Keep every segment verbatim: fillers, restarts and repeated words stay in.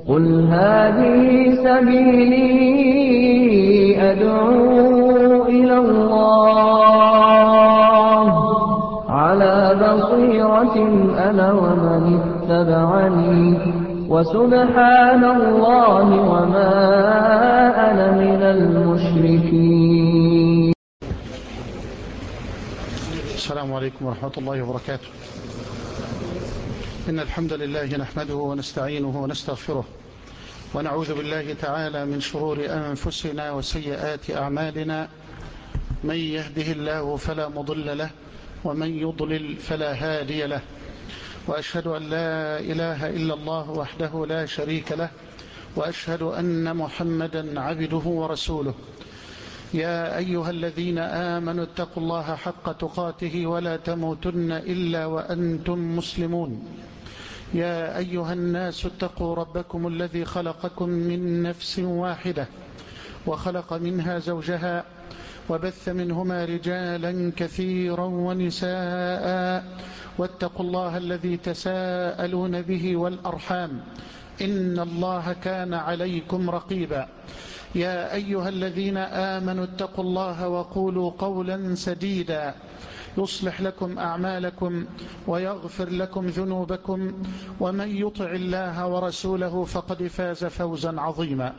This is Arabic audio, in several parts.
قل هذه سبيلي أدعو إلى الله على بصيرة أنا ومن اتبعني وسبحان الله وما أنا من المشركين. السلام عليكم ورحمة الله وبركاته. إن الحمد لله نحمده ونستعينه ونستغفره ونعوذ بالله تعالى من شرور أنفسنا وسيئات أعمالنا. من يهده الله فلا مضل له ومن يضلل فلا هادي له، وأشهد أن لا إله إلا الله وحده لا شريك له، وأشهد أن محمدا عبده ورسوله. يا أيها الذين آمنوا اتقوا الله حق تقاته ولا تموتن إلا وأنتم مسلمون. يا أيها الناس اتقوا ربكم الذي خلقكم من نفس واحدة وخلق منها زوجها وبث منهما رجالا كثيرا ونساء، واتقوا الله الذي تساءلون به والأرحام إن الله كان عليكم رقيبا. يا أيها الذين آمنوا اتقوا الله وقولوا قولا سديدا يصلح لكم أعمالكم ويغفر لكم ذنوبكم، ومن يطع الله ورسوله فقد فاز فوزا عظيما.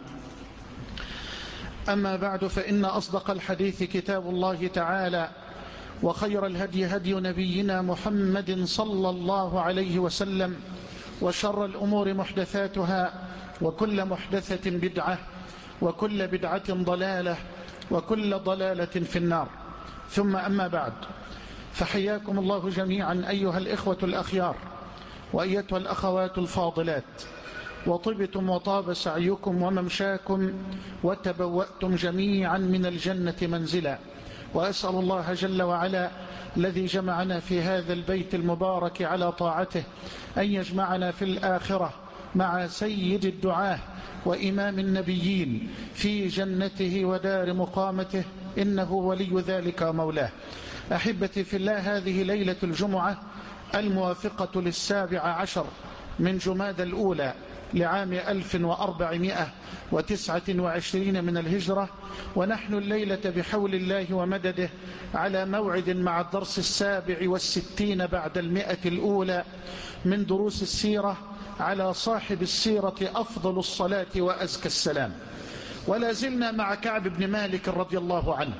أما بعد، فإن أصدق الحديث كتاب الله تعالى، وخير الهدي هدي نبينا محمد صلى الله عليه وسلم، وشر الأمور محدثاتها، وكل محدثة بدعة، وكل بدعة ضلالة، وكل ضلالة في النار. ثم أما بعد، فحياكم الله جميعا أيها الإخوة الأخيار وأيتها الأخوات الفاضلات، وطبتم وطاب سعيكم وممشاكم وتبوأتم جميعا من الجنة منزلا. وأسأل الله جل وعلا الذي جمعنا في هذا البيت المبارك على طاعته أن يجمعنا في الآخرة مع سيد الدعاة وإمام النبيين في جنته ودار مقامته، إنه ولي ذلك مولاه. أحبتي في الله، هذه ليلة الجمعة الموافقة للسابع عشر من جمادى الأولى لعام ألف وأربعمائة وتسعة وعشرين من الهجرة، ونحن الليلة بحول الله ومدده على موعد مع الدرس السابع والستين بعد المئة الأولى من دروس السيرة على صاحب السيرة أفضل الصلاة وأزكى السلام. ولا زلنا مع كعب بن مالك رضي الله عنه،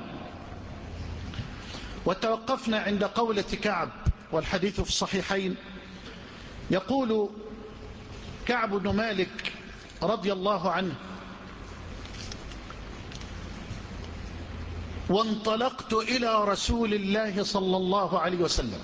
وتوقفنا عند قولة كعب والحديث في الصحيحين. يقول كعب بن مالك رضي الله عنه: وانطلقت إلى رسول الله صلى الله عليه وسلم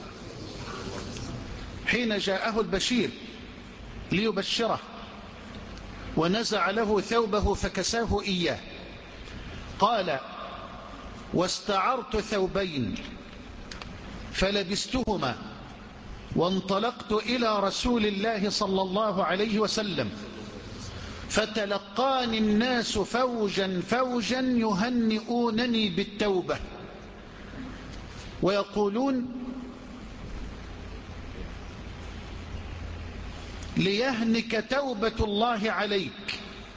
حين جاءه البشير ليبشره، ونزع له ثوبه فكساه إياه. قال: واستعرت ثوبين فلبستهما، وانطلقت إلى رسول الله صلى الله عليه وسلم، فتلقاني الناس فوجا فوجا يهنئونني بالتوبة ويقولون: ليهنك توبة الله عليك،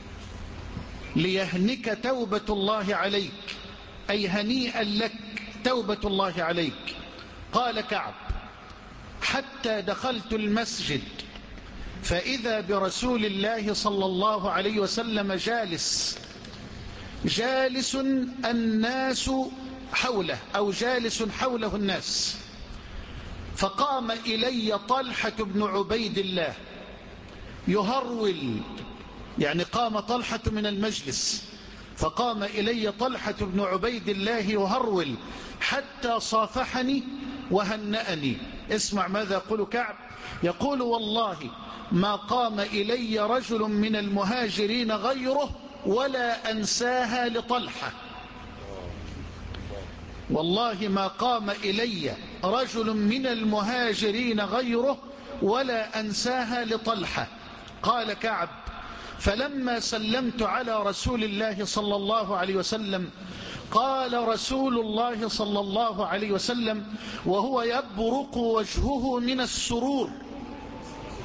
ليهنك توبة الله عليك، أي هنيئا لك توبة الله عليك. قال كعب: حتى دخلت المسجد فإذا برسول الله صلى الله عليه وسلم جالس جالس الناس حوله، أو جالس حوله الناس. فقام إلي طلحة بن عبيد الله يهرول، يعني قام طلحة من المجلس، فقام إلي طلحة بن عبيد الله يهرول حتى صافحني وهنأني. اسمع ماذا يقول كعب. يقول: والله ما قام إلي رجل من المهاجرين غيره ولا أنساها لطلحة. والله ما قام إلي رجل من المهاجرين غيره ولا أنساها لطلحة. قال كعب: فلما سلمت على رسول الله صلى الله عليه وسلم قال رسول الله صلى الله عليه وسلم وهو يبرق وجهه من السرور: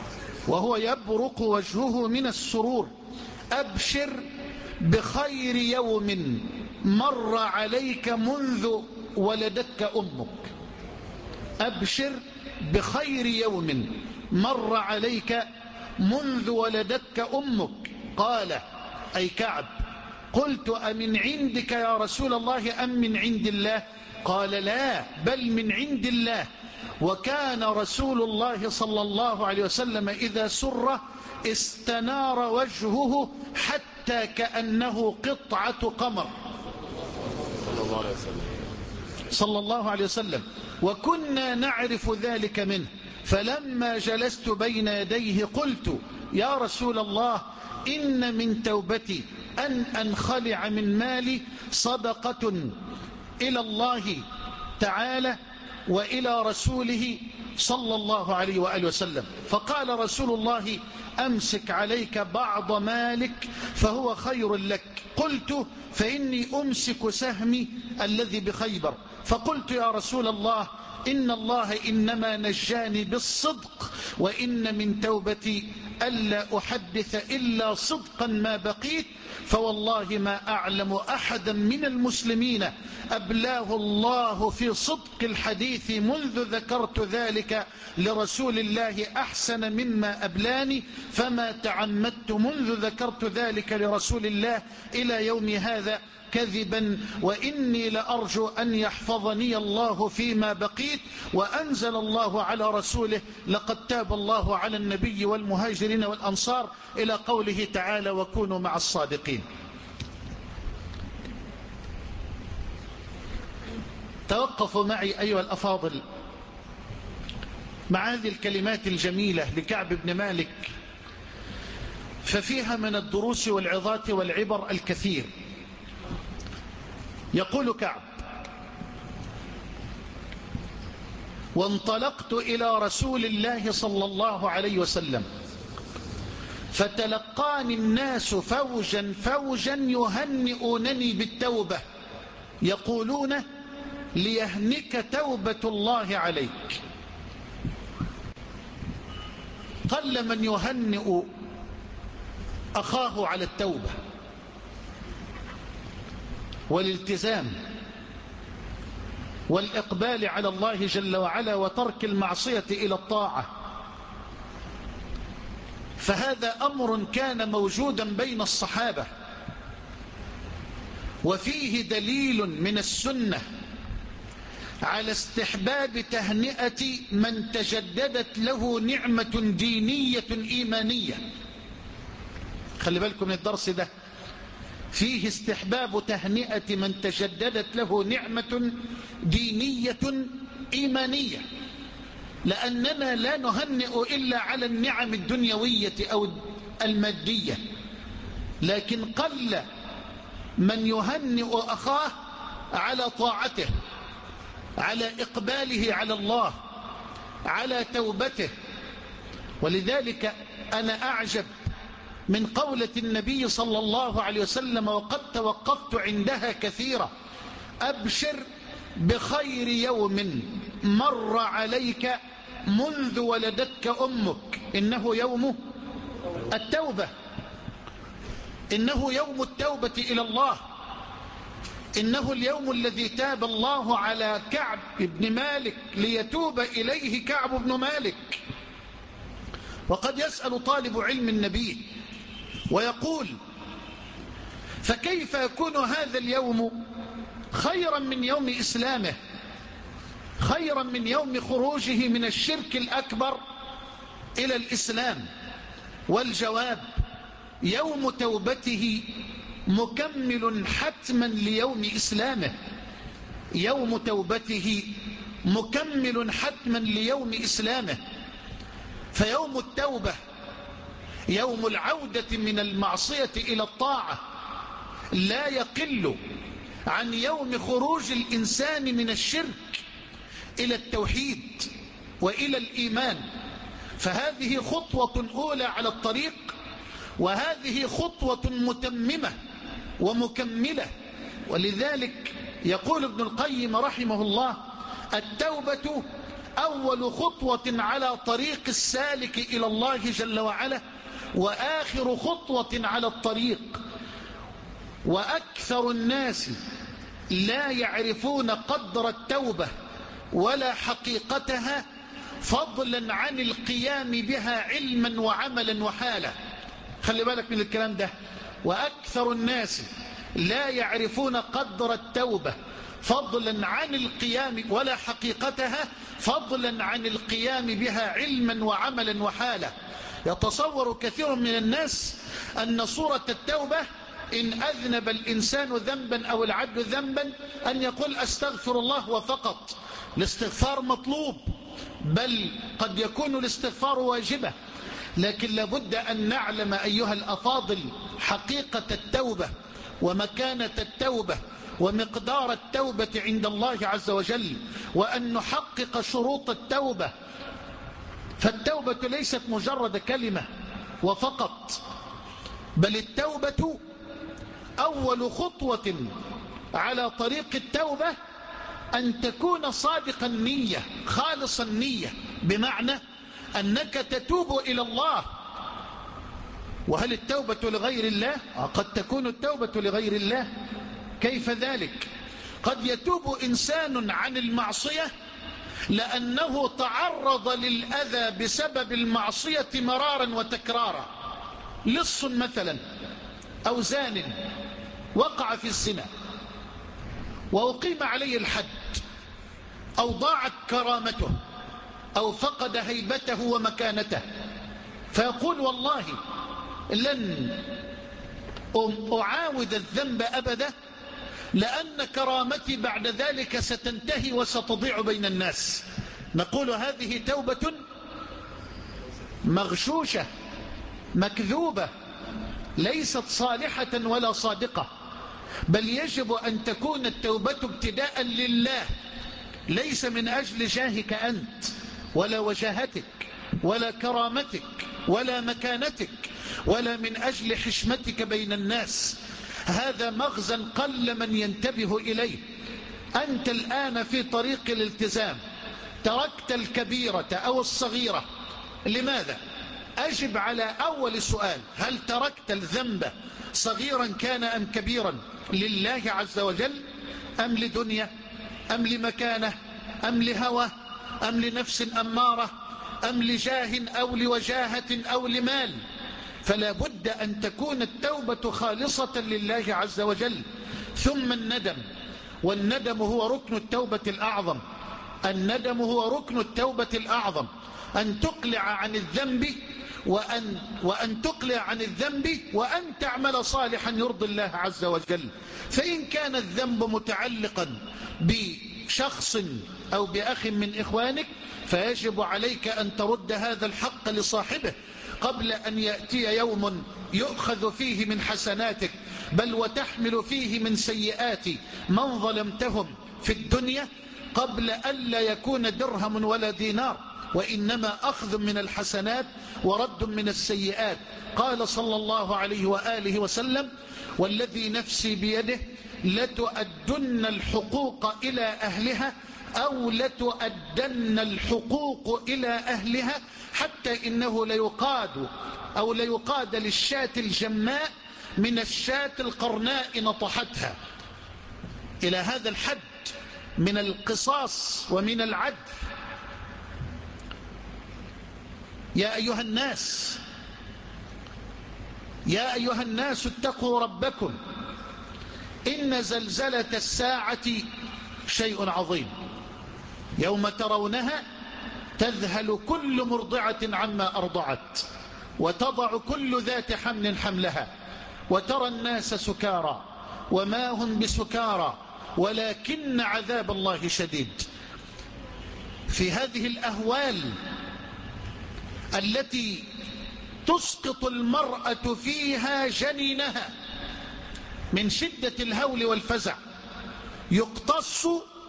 وهو يبرق وجهه من السرور: أبشر بخير يوم مر عليك منذ ولدتك أمك. أبشر بخير يوم مر عليك منذ ولدتك أمك. قال أي كعب: قلت أمن عندك يا رسول الله أم من عند الله؟ قال: لا، بل من عند الله. وكان رسول الله صلى الله عليه وسلم إذا سر استنار وجهه حتى كأنه قطعة قمر صلى الله عليه وسلم صلى الله عليه وسلم وكنا نعرف ذلك منه. فلما جلست بين يديه قلت: يا رسول الله، إن من توبتي أن أنخلع من مالي صدقة إلى الله تعالى وإلى رسوله صلى الله عليه وآله وسلم. فقال رسول الله: أمسك عليك بعض مالك فهو خير لك. قلت: فإني أمسك سهمي الذي بخيبر. فقلت: يا رسول الله، إن الله إنما نجاني بالصدق، وإن من توبتي ألا أحدث إلا صدقا ما بقيت، فوالله ما أعلم أحدا من المسلمين أبلاه الله في صدق الحديث منذ ذكرت ذلك لرسول الله أحسن مما أبلاني، فما تعمدت منذ ذكرت ذلك لرسول الله إلى يوم هذا كذبا، وإني لأرجو أن يحفظني الله فيما بقيت. وأنزل الله على رسوله: لقد تاب الله على النبي والمهاجرين والأنصار، إلى قوله تعالى: وكونوا مع الصادقين. توقفوا معي أيها الأفاضل مع هذه الكلمات الجميلة لكعب بن مالك، ففيها من الدروس والعظات والعبر الكثير. يقول كعب: وانطلقت إلى رسول الله صلى الله عليه وسلم فتلقاني الناس فوجا فوجا يهنئونني بالتوبة، يقولون: ليهنك توبة الله عليك. قل من يهنئ أخاه على التوبة والالتزام والإقبال على الله جل وعلا وترك المعصية إلى الطاعة، فهذا أمر كان موجودا بين الصحابة، وفيه دليل من السنة على استحباب تهنئة من تجددت له نعمة دينية إيمانية. خلي بالكم من الدرس ده، فيه استحباب تهنئة من تجددت له نعمة دينية إيمانية، لأننا لا نهنئ إلا على النعم الدنيوية أو المادية، لكن قل من يهنئ أخاه على طاعته، على إقباله على الله، على توبته. ولذلك أنا أعجب من قولة النبي صلى الله عليه وسلم، وقد توقفت عندها كثيرا: أبشر بخير يوم مر عليك منذ ولدتك أمك، إنه يوم التوبة، إنه يوم التوبة إلى الله، إنه اليوم الذي تاب الله على كعب بن مالك ليتوب إليه كعب بن مالك. وقد يسأل طالب علم النبي ويقول: فكيف يكون هذا اليوم خيرا من يوم إسلامه، خيرا من يوم خروجه من الشرك الأكبر إلى الإسلام؟ والجواب: يوم توبته مكمل حتما ليوم إسلامه، يوم توبته مكمل حتما ليوم إسلامه. فيوم التوبة يوم العودة من المعصية إلى الطاعة لا يقل عن يوم خروج الإنسان من الشرك إلى التوحيد وإلى الإيمان. فهذه خطوة أولى على الطريق، وهذه خطوة متممة ومكملة. ولذلك يقول ابن القيم رحمه الله: التوبة أول خطوة على طريق السالك إلى الله جل وعلا، وآخر خطوة على الطريق. وأكثر الناس لا يعرفون قدر التوبة ولا حقيقتها، فضلا عن القيام بها علما وعملا وحالا. خلي بالك من الكلام ده. وأكثر الناس لا يعرفون قدر التوبة فضلا عن القيام ولا حقيقتها، فضلا عن القيام بها علما وعملا وحالا. يتصور كثير من الناس أن صورة التوبة إن أذنب الإنسان ذنبا أو العبد ذنبا أن يقول أستغفر الله وفقط. الاستغفار مطلوب، بل قد يكون الاستغفار واجبة، لكن لابد أن نعلم أيها الأفاضل حقيقة التوبة ومكانة التوبة ومقدار التوبة عند الله عز وجل، وأن نحقق شروط التوبة. فالتوبة ليست مجرد كلمة وفقط، بل التوبة أول خطوة على طريق التوبة أن تكون صادق النية خالص النية، بمعنى أنك تتوب إلى الله. وهل التوبة لغير الله؟ قد تكون التوبة لغير الله. كيف ذلك؟ قد يتوب إنسان عن المعصية لأنه تعرض للأذى بسبب المعصية مرارا وتكرارا. لص مثلا أو زان وقع في الزنا وأقيم عليه الحد، أو ضاعت كرامته، أو فقد هيبته ومكانته، فيقول والله لن أعاود الذنب أبدا، لأن كرامتي بعد ذلك ستنتهي وستضيع بين الناس. نقول هذه توبة مغشوشة مكذوبة، ليست صالحة ولا صادقة، بل يجب أن تكون التوبة ابتداء لله، ليس من أجل جاهك أنت ولا وجاهتك ولا كرامتك ولا مكانتك ولا من أجل حشمتك بين الناس. هذا مغزى قل من ينتبه إليه. أنت الآن في طريق الالتزام، تركت الكبيرة أو الصغيرة، لماذا؟ أجب على أول سؤال: هل تركت الذنب صغيرا كان أم كبيرا لله عز وجل، أم لدنيا، أم لمكانة، أم لهوى، أم لنفس أمارة، أم لجاه أو لوجاهة أو لمال؟ فلا بد أن تكون التوبة خالصة لله عز وجل. ثم الندم، والندم هو ركن التوبة الأعظم. الندم هو ركن التوبة الأعظم، أن تقلع عن الذنب وأن, وأن تقلع عن الذنب وأن تعمل صالحا يرضي الله عز وجل. فإن كان الذنب متعلقا بشخص أو بأخ من إخوانك، فيجب عليك أن ترد هذا الحق لصاحبه قبل أن يأتي يوم يؤخذ فيه من حسناتك، بل وتحمل فيه من سيئات من ظلمتهم في الدنيا، قبل أن لا يكون درهم ولا دينار، وإنما أخذ من الحسنات ورد من السيئات. قال صلى الله عليه وآله وسلم: والذي نفسي بيده لتؤدن الحقوق إلى أهلها أو لتؤدن الحقوق إلى أهلها، حتى إنه ليقاد أو ليقاد للشاة الجماء من الشاة القرناء نطحتها. إلى هذا الحد من القصاص ومن العدل. يا أيها الناس يا أيها الناس اتقوا ربكم، إن زلزلة الساعة شيء عظيم، يوم ترونها تذهل كل مرضعة عما أرضعت وتضع كل ذات حمل حملها وترى الناس سكارى وما هم بسكارى ولكن عذاب الله شديد. في هذه الأهوال التي تسقط المرأة فيها جنينها من شدة الهول والفزع، يقتص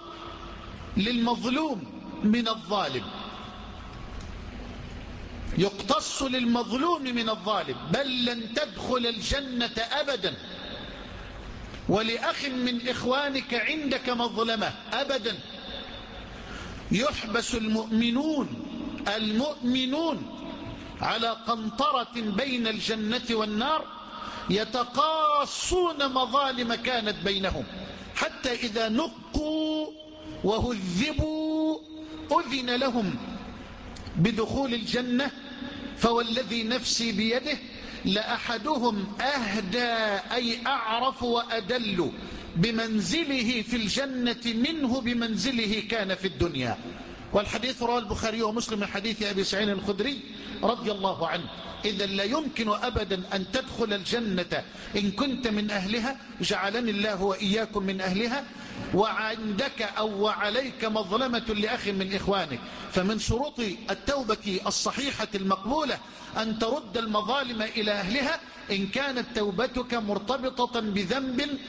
للمظلوم من الظالم، يقتص للمظلوم من الظالم، بل لن تدخل الجنة أبدا. ولأخ من إخوانك عندك مظلمة أبدا، يحبس المؤمنون المؤمنون على قنطرة بين الجنة والنار يتقاصون مظالم كانت بينهم، حتى إذا نقوا وهذبوا أذن لهم بدخول الجنة. فوالذي نفسي بيده لأحدهم أهدى أي أعرف وأدل بمنزله في الجنة منه بمنزله كان في الدنيا. والحديث رواه البخاري ومسلم من حديث أبي سعيد الخدري رضي الله عنه. إذا لا يمكن أبدا أن تدخل الجنة إن كنت من أهلها، جعلني الله وإياكم من أهلها، وعندك أو وعليك مظلمة لأخ من إخوانك. فمن شروط التوبة الصحيحة المقبولة أن ترد المظالم إلى أهلها إن كانت توبتك مرتبطة بذنب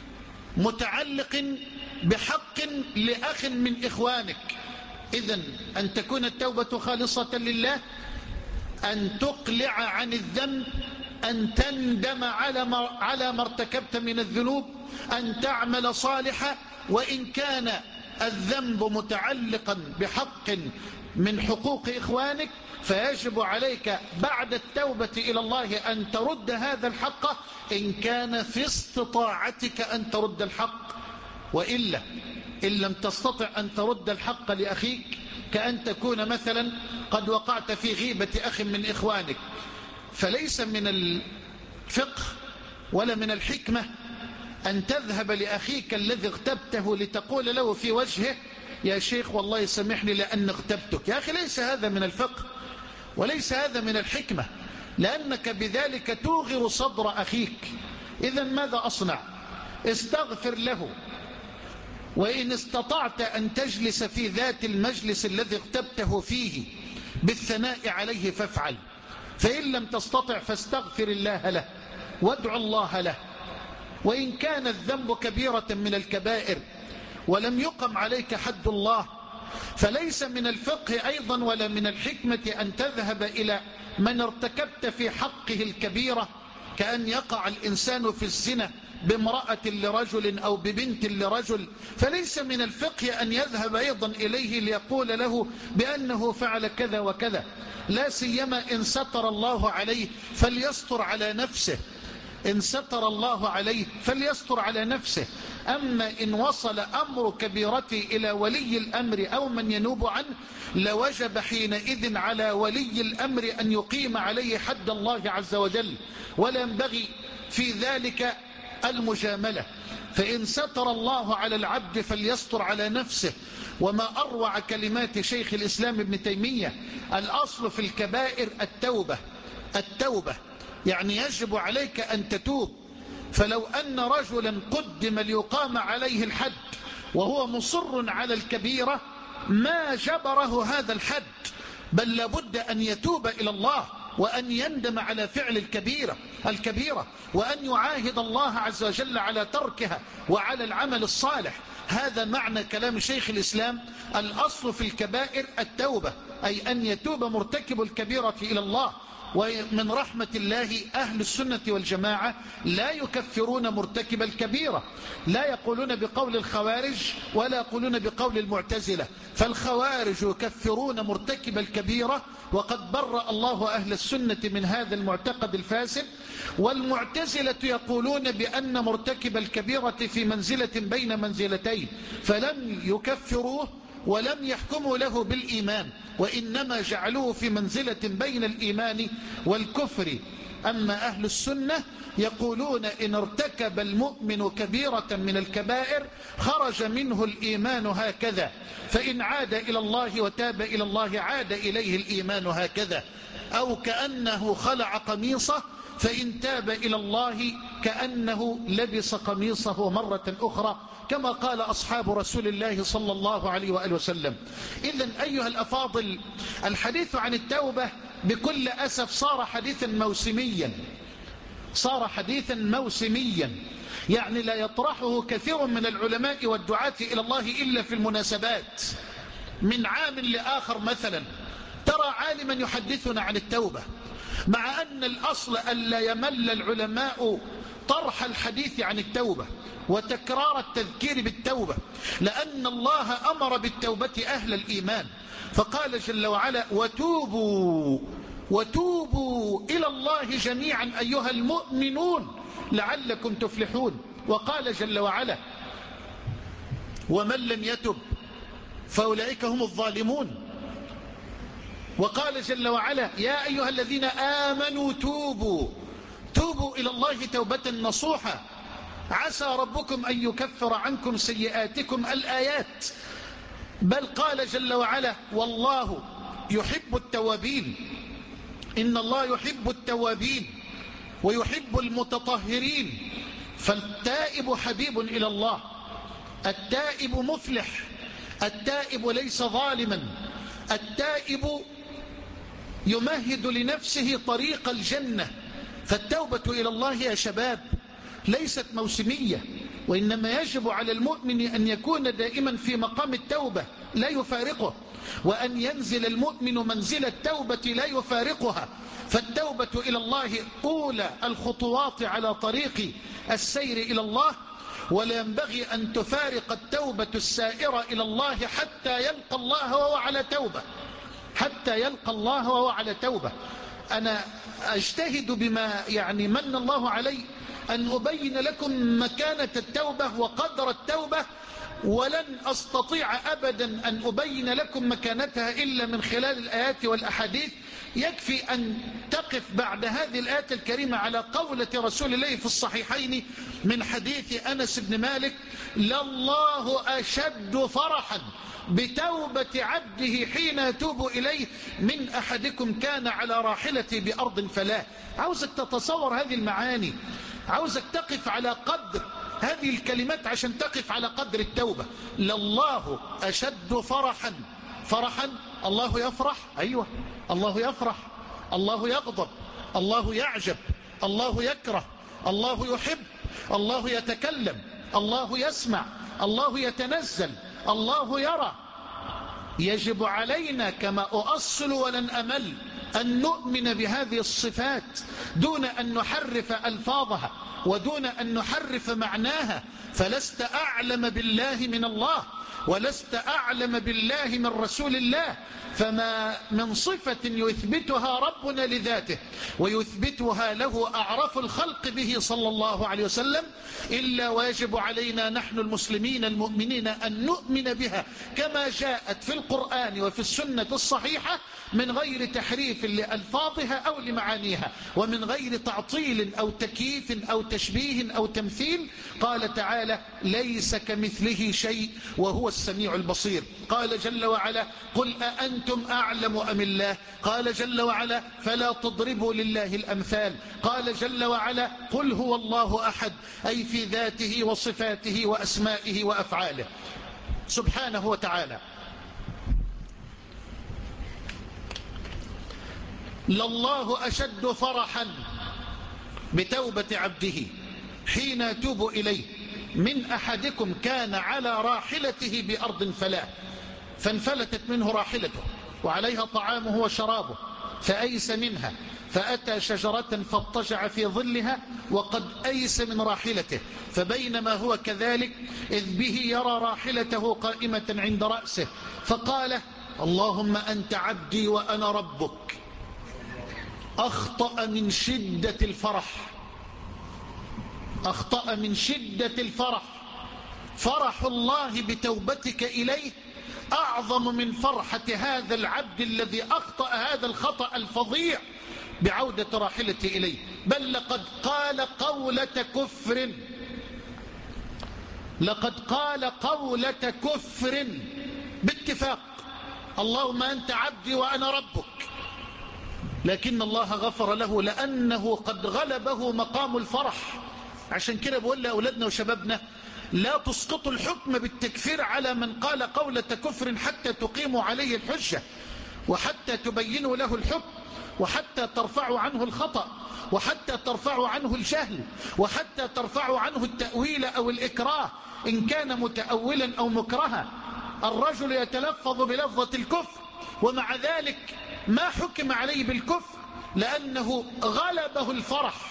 متعلق بحق لأخ من إخوانك. إذن أن تكون التوبة خالصة لله، أن تقلع عن الذنب، أن تندم على ما, على ما ارتكبت من الذنوب، أن تعمل صالحا، وإن كان الذنب متعلقا بحق من حقوق إخوانك فيجب عليك بعد التوبة إلى الله أن ترد هذا الحق إن كان في استطاعتك أن ترد الحق. وإلا إن لم تستطع أن ترد الحق لأخيك، كأن تكون مثلا قد وقعت في غيبة أخ من إخوانك، فليس من الفقه ولا من الحكمة أن تذهب لأخيك الذي اغتبته لتقول له في وجهه يا شيخ والله يسامحني لأن اغتبتك. يا أخي ليس هذا من الفقه وليس هذا من الحكمة، لأنك بذلك توغر صدر أخيك. إذن ماذا أصنع؟ استغفر له، وإن استطعت أن تجلس في ذات المجلس الذي اغتبته فيه بالثناء عليه فافعل، فإن لم تستطع فاستغفر الله له وادع الله له. وإن كان الذنب كبيرة من الكبائر ولم يقم عليك حد الله، فليس من الفقه أيضا ولا من الحكمة أن تذهب إلى من ارتكبت في حقه الكبيرة، كأن يقع الإنسان في الزنا بامرأة لرجل أو ببنت لرجل، فليس من الفقه أن يذهب أيضا إليه ليقول له بأنه فعل كذا وكذا، لا سيما إن ستر الله عليه فليستر على نفسه، إن ستر الله عليه فليستر على نفسه. أما إن وصل أمر كبيرتي إلى ولي الأمر أو من ينوب عنه لوجب حينئذ على ولي الأمر أن يقيم عليه حد الله عز وجل، ولا ينبغي في ذلك المجاملة. فإن ستر الله على العبد فليستر على نفسه. وما أروع كلمات شيخ الإسلام ابن تيمية: الأصل في الكبائر التوبة. التوبة يعني يجب عليك أن تتوب. فلو أن رجلا قدم ليقام عليه الحد وهو مصر على الكبيرة ما جبره هذا الحد، بل لابد أن يتوب إلى الله وأن يندم على فعل الكبيرة الكبيرة وأن يعاهد الله عز وجل على تركها وعلى العمل الصالح. هذا معنى كلام شيخ الإسلام: الأصل في الكبائر التوبة، أي أن يتوب مرتكب الكبيرة إلى الله. ومن رحمة الله أهل السنة والجماعة لا يكفرون مرتكب الكبيرة، لا يقولون بقول الخوارج ولا يقولون بقول المعتزلة. فالخوارج يكفرون مرتكب الكبيرة وقد برأ الله أهل السنة من هذا المعتقد الفاسد، والمعتزلة يقولون بأن مرتكب الكبيرة في منزلة بين منزلتين، فلم يكفروه ولم يحكموا له بالإيمان، وإنما جعلوه في منزلة بين الإيمان والكفر. أما أهل السنة يقولون إن ارتكب المؤمن كبيرة من الكبائر خرج منه الإيمان هكذا، فإن عاد إلى الله وتاب إلى الله عاد إليه الإيمان هكذا، أو كأنه خلع قميصه فإن تاب إلى الله كأنه لبس قميصه مرة أخرى، كما قال أصحاب رسول الله صلى الله عليه وآله وسلم. إذن أيها الأفاضل، الحديث عن التوبة بكل أسف صار حديثا موسميا، صار حديثا موسميا، يعني لا يطرحه كثير من العلماء والدعاة إلى الله إلا في المناسبات. من عام لآخر مثلا ترى عالما يحدثنا عن التوبة، مع أن الأصل ألا يمل العلماء طرح الحديث عن التوبة وتكرار التذكير بالتوبة، لأن الله أمر بالتوبة أهل الإيمان، فقال جل وعلا وتوبوا وتوبوا إلى الله جميعا أيها المؤمنون لعلكم تفلحون. وقال جل وعلا ومن لم يتب فأولئك هم الظالمون. وقال جل وعلا يا أيها الذين آمنوا توبوا توبوا إلى الله توبة نصوحا عسى ربكم أن يكفر عنكم سيئاتكم الآيات. بل قال جل وعلا والله يحب التوابين، إن الله يحب التوابين ويحب المتطهرين. فالتائب حبيب إلى الله، التائب مفلح، التائب ليس ظالما، التائب يمهد لنفسه طريق الجنة. فالتوبة إلى الله يا شباب ليست موسمية، وإنما يجب على المؤمن أن يكون دائما في مقام التوبة لا يفارقه، وأن ينزل المؤمن منزل التوبة لا يفارقها. فالتوبة إلى الله أولى الخطوات على طريق السير إلى الله، ولا ينبغي أن تفارق التوبة السائرة إلى الله حتى يلقى الله وهو على توبة، حتى يلقى الله وهو على توبة. أنا أجتهد بما يعني من الله علي أن أبين لكم مكانة التوبة وقدر التوبة، ولن أستطيع أبدا أن أبين لكم مكانتها إلا من خلال الآيات والأحاديث. يكفي أن تقف بعد هذه الآيات الكريمة على قولة رسول الله في الصحيحين من حديث أنس بن مالك لله أشد فرحا بتوبة عبده حين يتوب إليه من أحدكم كان على راحلته بأرض فلا. عاوزك تتصور هذه المعاني، عاوزك تقف على قدر هذه الكلمات عشان تقف على قدر التوبة. لله أشد فرحا، فرحا الله يفرح، أيوة الله يفرح، الله يغضب، الله يعجب، الله يكره، الله يحب، الله يتكلم، الله يسمع، الله يتنزل، الله يرى. يجب علينا كما أؤصل ولن أمل أن نؤمن بهذه الصفات دون أن نحرف ألفاظها ودون أن نحرف معناها. فلست أعلم بالله من الله، ولست أعلم بالله من رسول الله. فما من صفة يثبتها ربنا لذاته ويثبتها له أعرف الخلق به صلى الله عليه وسلم إلا ويجب علينا نحن المسلمين المؤمنين أن نؤمن بها كما جاءت في القرآن وفي السنة الصحيحة من غير تحريف لألفاظها أو لمعانيها، ومن غير تعطيل أو تكييف أو تشبيه أو تمثيل. قال تعالى ليس كمثله شيء وهو السميع البصير. قال جل وعلا قل أأنتم أعلم أم الله؟ قال جل وعلا فلا تضربوا لله الأمثال. قال جل وعلا قل هو الله أحد، أي في ذاته وصفاته وأسمائه وأفعاله سبحانه وتعالى. لله أشد فرحا بتوبة عبده حين يتوب إليه من أحدكم كان على راحلته بأرض فلا، فانفلتت منه راحلته وعليها طعامه وشرابه فأيس منها، فأتى شجرة فاضطجع في ظلها وقد أيس من راحلته، فبينما هو كذلك إذ به يرى راحلته قائمة عند رأسه، فقال اللهم أنت عبدي وأنا ربك. أخطأ من شدة الفرح، أخطأ من شدة الفرح. فرح الله بتوبتك إليه أعظم من فرحة هذا العبد الذي أخطأ هذا الخطأ الفظيع بعودة راحلته إليه. بل لقد قال قولة كفر، لقد قال قولة كفر باتفاق، اللهم أنت عبدي وأنا ربك. لكن الله غفر له لأنه قد غلبه مقام الفرح. عشان كده بقول لأولادنا وشبابنا لا تسقطوا الحكم بالتكفير على من قال قولة كفر حتى تقيموا عليه الحجة، وحتى تبينوا له الحكم، وحتى ترفعوا عنه الخطأ، وحتى ترفعوا عنه الجهل، وحتى ترفعوا عنه التأويل أو الإكراه إن كان متأولا أو مكرها. الرجل يتلفظ بلفظة الكفر ومع ذلك ما حكم عليه بالكفر لأنه غلبه الفرح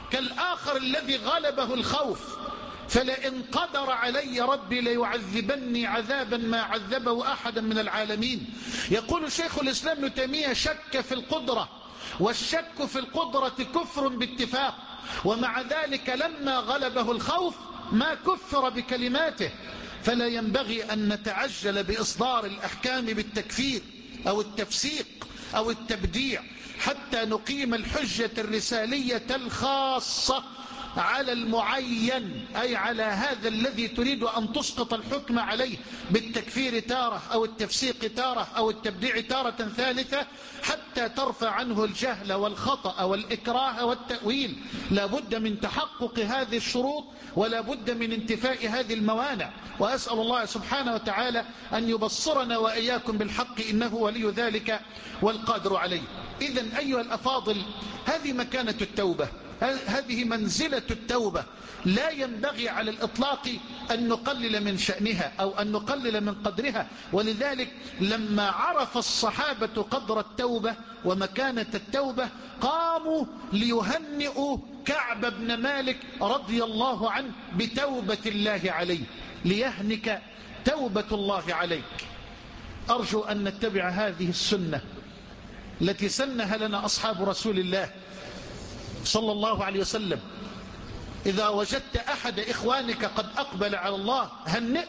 كالآخر الذي غلبه الخوف، فلئن قدر علي ربي ليعذبني عذابا ما عذبه أحدا من العالمين. يقول شيخ الإسلام ابن تيمية: شك في القدرة، والشك في القدرة كفر باتفاق، ومع ذلك لما غلبه الخوف ما كفر بكلماته. فلا ينبغي أن نتعجل بإصدار الأحكام بالتكفير أو التفسيق أو التبديع حتى نقيم الحجة الرسالية الخاصة على المعين، أي على هذا الذي تريد أن تسقط الحكم عليه بالتكفير تارة أو التفسيق تارة أو التبديع تارة ثالثة، حتى ترفع عنه الجهل والخطأ والإكراه والتأويل. لا بد من تحقق هذه الشروط ولا بد من انتفاء هذه الموانع، وأسأل الله سبحانه وتعالى أن يبصرنا وإياكم بالحق إنه ولي ذلك والقادر عليه. إذن أيها الأفاضل، هذه مكانة التوبة، هذه منزلة التوبة، لا ينبغي على الإطلاق أن نقلل من شأنها أو أن نقلل من قدرها. ولذلك لما عرف الصحابة قدر التوبة ومكانة التوبة قاموا ليهنئوا كعب بن مالك رضي الله عنه بتوبة الله عليه، ليهنك توبة الله عليك. أرجو أن نتبع هذه السنة التي سنها لنا أصحاب رسول الله صلى الله عليه وسلم. إذا وجدت أحد إخوانك قد أقبل على الله هنئ،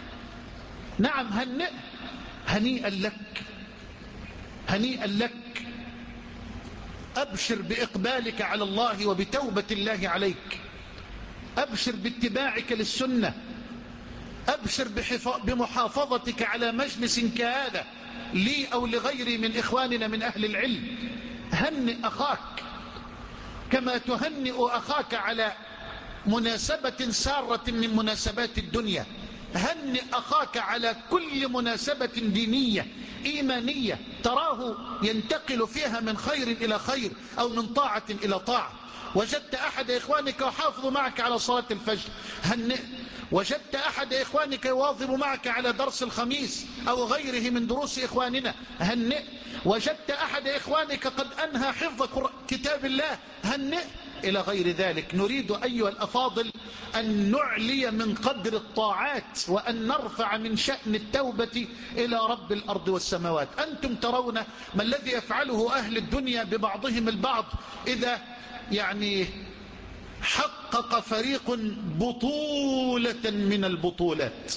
نعم هنئ، هنيئا لك، هنيئا لك، أبشر بإقبالك على الله وبتوبة الله عليك، أبشر باتباعك للسنة، أبشر بمحافظتك على مجلس كهذا لي أو لغيري من إخواننا من أهل العلم. هنئ أخاك كما تهنئ أخاك على مناسبة سارة من مناسبات الدنيا. هنئ أخاك على كل مناسبة دينية إيمانية تراه ينتقل فيها من خير إلى خير أو من طاعة إلى طاعة. وجدت أحد إخوانك يحافظ معك على صلاة الفجر، هنئ. وجدت أحد إخوانك يواظب معك على درس الخميس أو غيره من دروس إخواننا، هنئ. وجدت أحد إخوانك قد أنهى حفظ كتاب الله، هنئ، إلى غير ذلك. نريد أيها الأفاضل أن نعلي من قدر الطاعات وأن نرفع من شأن التوبة إلى رب الأرض والسماوات. أنتم ترون ما الذي يفعله أهل الدنيا ببعضهم البعض إذا يعني حقق فريق بطولة من البطولات.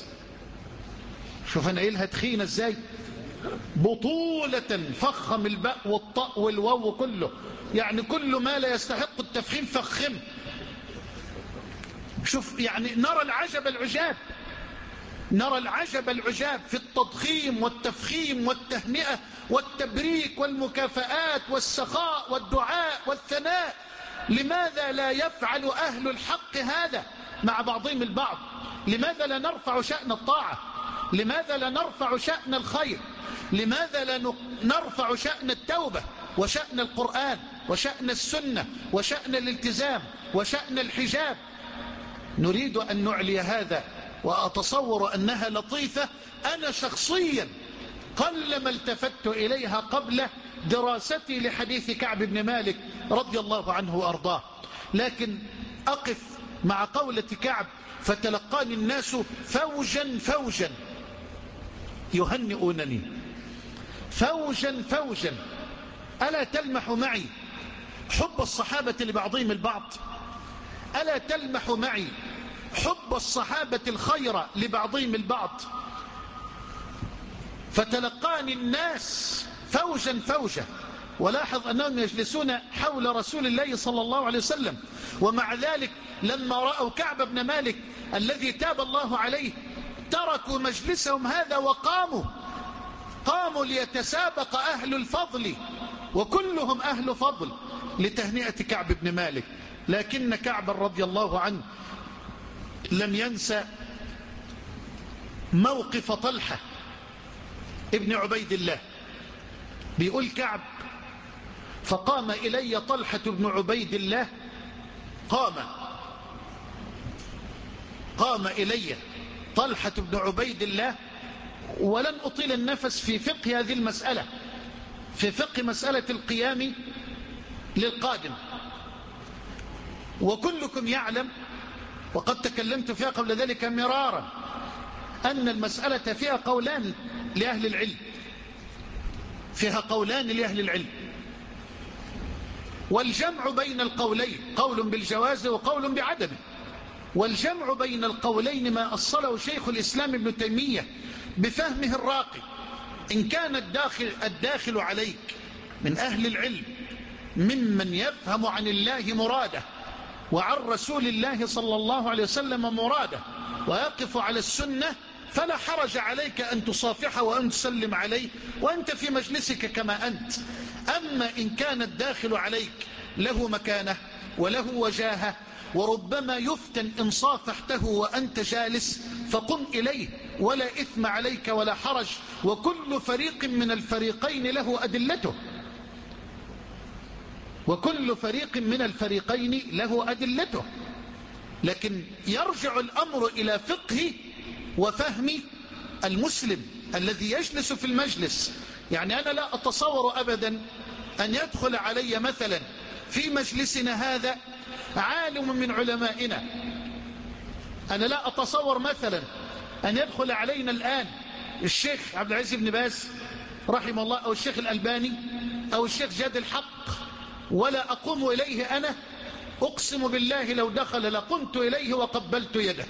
شوف أنا قايلها تخينة ازاي، بطولة، فخم الباء والطاء والواو كله، يعني كل ما لا يستحق التفخيم فخم. شوف يعني نرى العجب العجاب، نرى العجب العجاب في التضخيم والتفخيم والتهنئة والتبريك والمكافآت والسخاء والدعاء والثناء. لماذا لا يفعل أهل الحق هذا مع بعضهم البعض؟ لماذا لا نرفع شأن الطاعة؟ لماذا لا نرفع شأن الخير؟ لماذا لا نرفع شأن التوبة وشأن القرآن وشأن السنة وشأن الالتزام وشأن الحجاب؟ نريد أن نعلي هذا، وأتصور أنها لطيفة. أنا شخصيا قلما التفت إليها قبل دراستي لحديث كعب بن مالك رضي الله عنه وأرضاه، لكن أقف مع قولة كعب: فتلقاني الناس فوجا فوجا يهنئونني، فوجا فوجا. ألا تلمح معي حب الصحابة لبعضهم البعض؟ ألا تلمح معي حب الصحابة الخير لبعضهم البعض؟ فتلقاني الناس فوجا فوجا. ولاحظ أنهم يجلسون حول رسول الله صلى الله عليه وسلم، ومع ذلك لما رأوا كعب بن مالك الذي تاب الله عليه تركوا مجلسهم هذا وقاموا، قاموا ليتسابق أهل الفضل، وكلهم أهل فضل، لتهنئة كعب بن مالك. لكن كعب رضي الله عنه لم ينسى موقف طلحة ابن عبيد الله. بيقول كعب: فقام إلي طلحة بن عبيد الله، قام قام إلي طلحة بن عبيد الله. ولن أطيل النفس في فقه هذه المسألة، في فقه مسألة القيام للقادم. وكلكم يعلم وقد تكلمت فيها قبل ذلك مرارا أن المسألة فيها قولان لأهل العلم فيها قولان لأهل العلم والجمع بين القولين قول بالجواز وقول بعدمه، والجمع بين القولين ما أصله شيخ الإسلام ابن تيمية بفهمه الراقي. إن كان الداخل, الداخل عليك من أهل العلم ممن يفهم عن الله مراده وعن رسول الله صلى الله عليه وسلم مراده ويقف على السنة، فلا حرج عليك أن تصافحه وأن تسلم عليه وأنت في مجلسك كما أنت. أما إن كان الداخل عليك له مكانة وله وجاهة وربما يفتن إن صافحته وأنت جالس فقم إليه ولا إثم عليك ولا حرج، وكل فريق من الفريقين له أدلته وكل فريق من الفريقين له أدلته لكن يرجع الأمر إلى فقه وفهم المسلم الذي يجلس في المجلس. يعني أنا لا أتصور أبدا أن يدخل علي مثلا في مجلسنا هذا عالم من علمائنا، أنا لا أتصور مثلا أن يدخل علينا الآن الشيخ عبد العزيز بن باز رحمه الله أو الشيخ الألباني أو الشيخ جاد الحق ولا أقوم إليه أنا أقسم بالله لو دخل لقمت إليه وقبلت يده،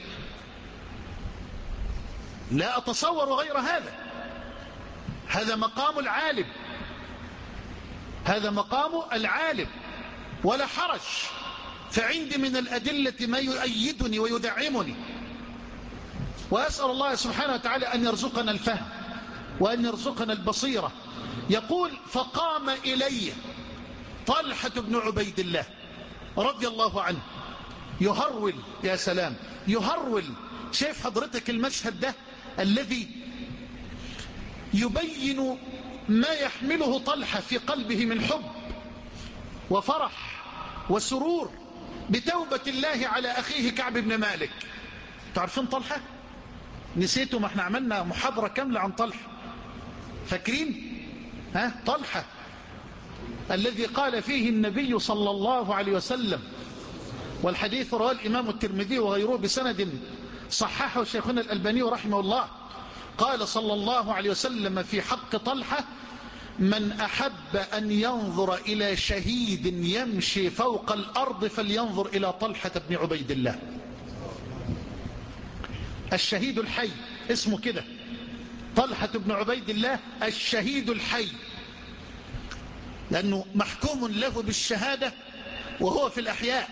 لا أتصور غير هذا. هذا مقام العالم هذا مقام العالم ولا حرج، فعندي من الأدلة ما يؤيدني ويدعمني، وأسأل الله سبحانه وتعالى أن يرزقنا الفهم وأن يرزقنا البصيرة. يقول فقام إلي طلحة بن عبيد الله رضي الله عنه يهرول، يا سلام يهرول. شايف حضرتك المشهد ده الذي يبين ما يحمله طلحة في قلبه من حب وفرح وسرور بتوبة الله على أخيه كعب بن مالك. تعرفين طلحة؟ نسيتوا؟ ما احنا عملنا محاضرة كاملة عن طلحة، فاكرين؟ ها طلحة الذي قال فيه النبي صلى الله عليه وسلم، والحديث رواه الإمام الترمذي وغيره بسند صححه شيخنا الألباني رحمه الله، قال صلى الله عليه وسلم في حق طلحة من أحب أن ينظر إلى شهيد يمشي فوق الأرض فلينظر إلى طلحة بن عبيد الله. الشهيد الحي اسمه كده، طلحة بن عبيد الله الشهيد الحي، لأنه محكوم له بالشهادة وهو في الأحياء.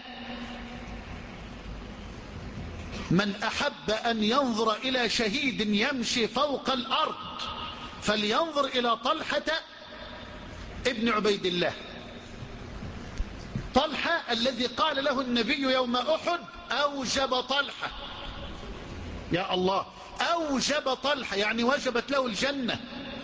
من أحب أن ينظر إلى شهيد يمشي فوق الأرض فلينظر إلى طلحة ابن عبيد الله. طلحة الذي قال له النبي يوم أحد أوجب طلحة، يا الله أوجب طلحة يعني وجبت له الجنة،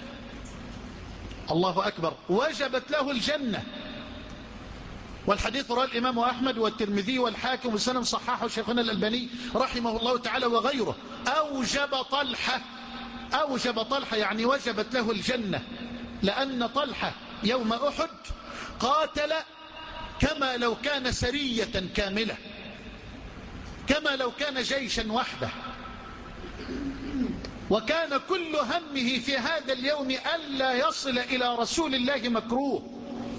الله أكبر، وجبت له الجنة. والحديث رواه الإمام أحمد والترمذي والحاكم وسلم صححه شيخنا الألباني رحمه الله تعالى وغيره. أوجب طلحة أوجب طلحة يعني وجبت له الجنة، لأن طلحة يوم أحد قاتل كما لو كان سرية كاملة، كما لو كان جيشا وحده، وكان كل همه في هذا اليوم ألا يصل إلى رسول الله مكروه.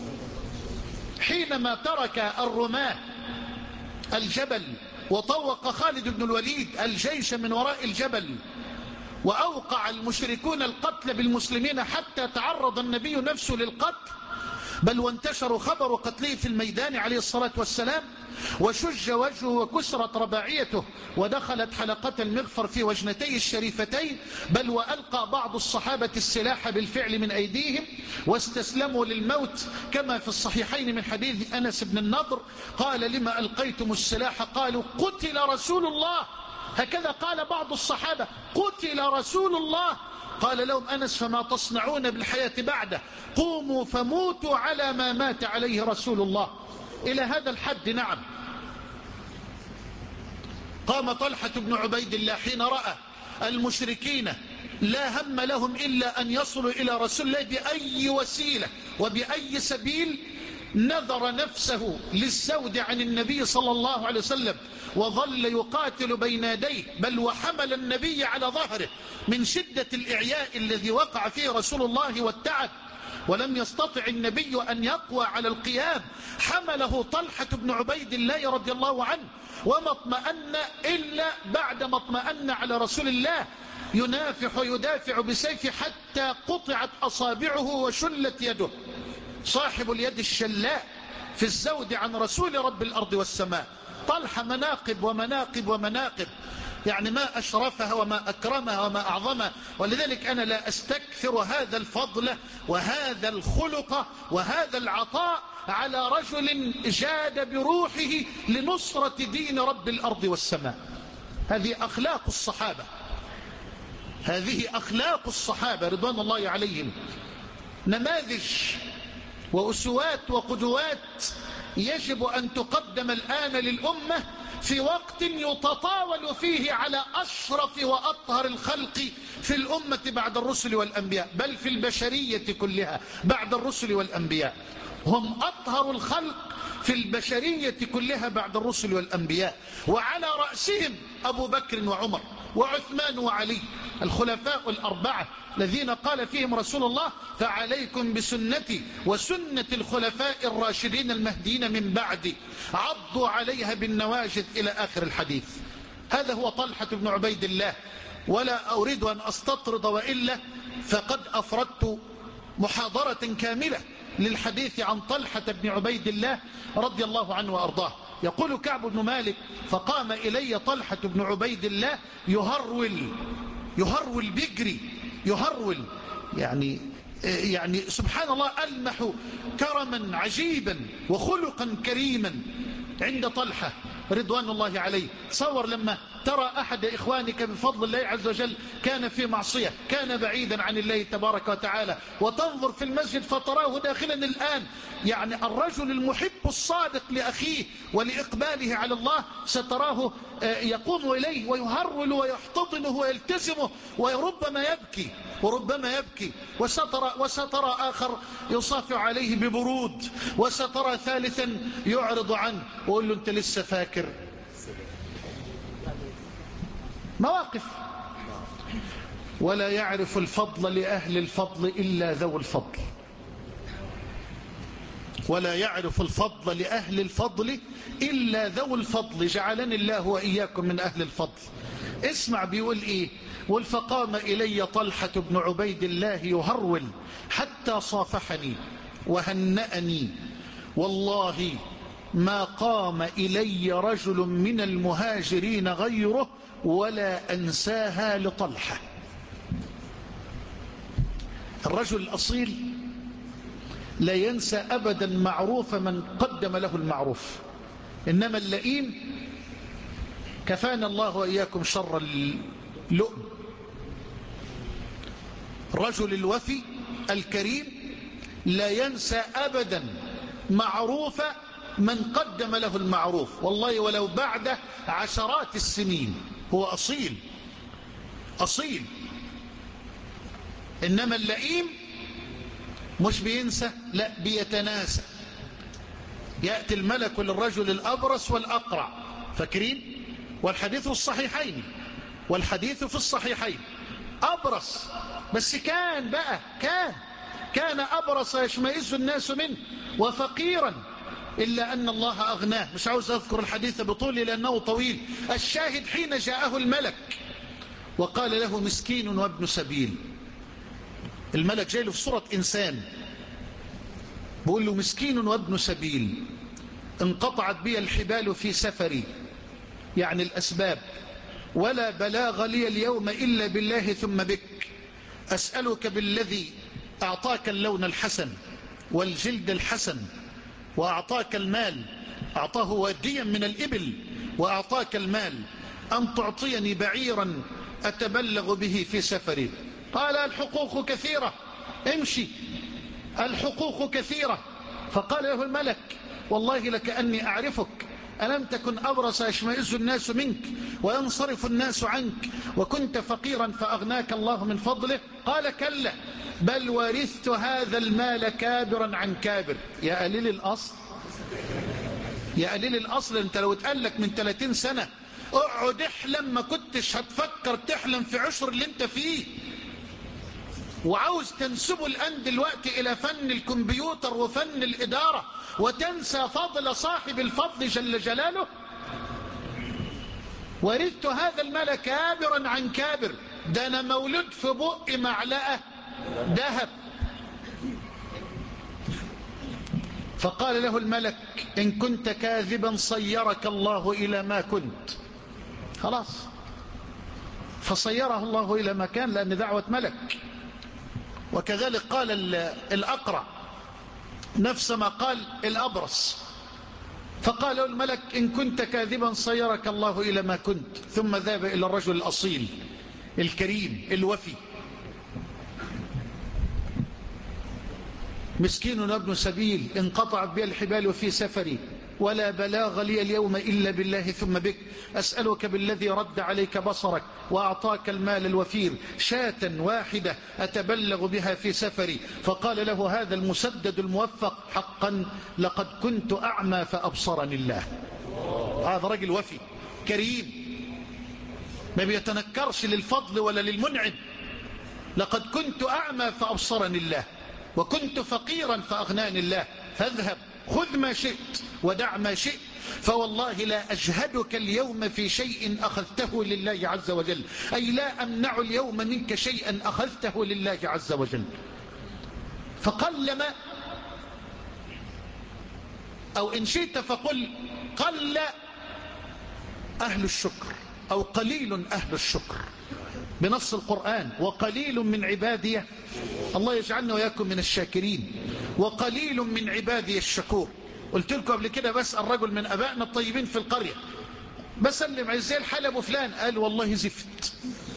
حينما ترك الرماة الجبل وطوق خالد بن الوليد الجيش من وراء الجبل وأوقع المشركون القتل بالمسلمين حتى تعرض النبي نفسه للقتل، بل وانتشروا خبر قتله في الميدان عليه الصلاة والسلام، وشج وجهه وكسرت رباعيته ودخلت حلقة المغفر في وجنتيه الشريفتين، بل وألقى بعض الصحابة السلاح بالفعل من أيديهم واستسلموا للموت، كما في الصحيحين من حديث أنس بن النضر قال لما ألقيتم السلاح؟ قالوا قتل رسول الله. هكذا قال بعض الصحابة قتل رسول الله. قال لهم أنس فما تصنعون بالحياة بعده؟ قوموا فموتوا على ما مات عليه رسول الله. إلى هذا الحد نعم. قام طلحة بن عبيد الله حين رأى المشركين لا هم لهم إلا أن يصلوا إلى رسول الله بأي وسيلة وبأي سبيل نذر نفسه للزود عن النبي صلى الله عليه وسلم وظل يقاتل بين يديه، بل وحمل النبي على ظهره من شدة الإعياء الذي وقع فيه رسول الله والتعب، ولم يستطع النبي أن يقوى على القيام، حمله طلحة بن عبيد الله رضي الله عنه، وما اطمأن إلا بعد ما اطمأن على رسول الله ينافح ويدافع بسيفه حتى قطعت أصابعه وشلت يده. صاحب اليد الشلاء في الزود عن رسول رب الأرض والسماء. طلحة مناقب ومناقب ومناقب، يعني ما أشرفها وما أكرمها وما أعظمها. ولذلك أنا لا أستكثر هذا الفضل وهذا الخلق وهذا العطاء على رجل جاد بروحه لنصرة دين رب الأرض والسماء. هذه أخلاق الصحابة، هذه أخلاق الصحابة رضوان الله عليهم، نماذج وأسوات وقدوات يجب أن تقدم الآن للأمة في وقت يتطاول فيه على أشرف وأطهر الخلق في الأمة بعد الرسل والأنبياء، بل في البشرية كلها بعد الرسل والأنبياء. هم أطهر الخلق في البشرية كلها بعد الرسل والأنبياء، وعلى رأسهم أبو بكر وعمر وعثمان وعلي، الخلفاء الأربعة الذين قال فيهم رسول الله: فعليكم بسنتي وسنة الخلفاء الراشدين المهديين من بعدي عضوا عليها بالنواجذ إلى آخر الحديث. هذا هو طلحة بن عبيد الله، ولا أريد أن أستطرد وإلا فقد أفردت محاضرة كاملة للحديث عن طلحة بن عبيد الله رضي الله عنه وأرضاه. يقول كعب بن مالك: فقام إلي طلحة بن عبيد الله يهرول يهرول بيجري يهرول، يعني يعني سبحان الله، ألمح كرما عجيبا وخلقا كريما عند طلحة رضوان الله عليه. تصور لما ترى أحد إخوانك بفضل الله عز وجل كان في معصية، كان بعيدا عن الله تبارك وتعالى، وتنظر في المسجد فتراه داخلا الآن، يعني الرجل المحب الصادق لأخيه ولإقباله على الله ستراه يقوم إليه ويهرول ويحتضنه ويلتزمه، وربما يبكي وربما يبكي وسترى, وسترى آخر يصافع عليه ببرود، وسترى ثالثا يعرض عنه ويقول له: أنت لسه فاكر؟ مواقف. ولا يعرف الفضل لأهل الفضل إلا ذو الفضل، ولا يعرف الفضل لأهل الفضل إلا ذو الفضل، جعلني الله وإياكم من أهل الفضل. اسمع بيقول إيه: فقام إلي طلحة بن عبيد الله يهرول حتى صافحني وهنأني، والله ما قام إلي رجل من المهاجرين غيره ولا أنساها لطلحة. الرجل الأصيل لا ينسى أبدا معروف من قدم له المعروف، إنما اللئيم كفانا الله وإياكم شر اللؤم. الرجل الوفي الكريم لا ينسى أبدا معروف من قدم له المعروف، والله ولو بعد عشرات السنين. هو أصيل أصيل. إنما اللئيم مش بينسى، لا بيتناسى. يأتي الملك للرجل الأبرص والأقرع، فاكرين؟ والحديث في الصحيحين والحديث في الصحيحين أبرص، بس كان بقى كان كان أبرص يشمئز الناس منه وفقيرا، إلا أن الله أغناه. مش عاوز أذكر الحديث بطولي لأنه طويل. الشاهد: حين جاءه الملك وقال له: مسكين وابن سبيل. الملك جاي له في صورة إنسان، بقول له: مسكين وابن سبيل، انقطعت بي الحبال في سفري، يعني الأسباب، ولا بلاغ لي اليوم إلا بالله ثم بك، أسألك بالذي أعطاك اللون الحسن والجلد الحسن وأعطاك المال، أعطاه واديا من الإبل وأعطاك المال، أن تعطيني بعيرا أتبلغ به في سفري. قال: الحقوق كثيرة، امشي، الحقوق كثيرة. فقال له الملك: والله لكأني أعرفك، ألم تكن أبرص يشمئز الناس منك وينصرف الناس عنك وكنت فقيرا فأغناك الله من فضله؟ قال كلا بل ورثت هذا المال كابرا عن كابر. يا قليل الأصل، يا قليل الأصل، أنت لو اتقالك من ثلاثين سنة اقعد احلم ما كنتش هتفكر تحلم في عشر اللي انت فيه، وعاوز تنسبه الآن دلوقتي إلى فن الكمبيوتر وفن الإدارة وتنسى فضل صاحب الفضل جل جلاله. ورثت هذا المال كابرا عن كابر، ده أنا مولود في بق معلقة ذهب. فقال له الملك إن كنت كاذبا صيرك الله إلى ما كنت. خلاص، فصيره الله إلى ما كان، لأن دعوة ملك. وكذلك قال الأقرع نفس ما قال الأبرص، فقال له الملك إن كنت كاذبا صيرك الله إلى ما كنت. ثم ذهب إلى الرجل الأصيل الكريم الوفي، مسكين وابن سبيل انقطعت بي الحبال وفي سفري ولا بلاغ لي اليوم إلا بالله ثم بك، أسألك بالذي رد عليك بصرك وأعطاك المال الوفير شاة واحدة أتبلغ بها في سفري. فقال له هذا المسدد الموفق حقا لقد كنت أعمى فأبصرني الله. هذا رجل وفي كريم ما بيتنكرش للفضل ولا للمنعم. لقد كنت أعمى فأبصرني الله وكنت فقيرا فأغناني الله، فاذهب خذ ما شئت ودع ما شئت، فوالله لا أجهدك اليوم في شيء أخذته لله عز وجل، أي لا أمنع اليوم منك شيئا أخذته لله عز وجل. فقلما أو إن شئت فقل قل أهل الشكر أو قليل أهل الشكر بنص القرآن، وقليل من عبادي، الله يجعلنا وياكم من الشاكرين، وقليل من عبادي الشكور. قلت لكم قبل كده بسأل رجل من أبائنا الطيبين في القرية، بسلم عزيز الحال أبو فلان، قال والله زفت.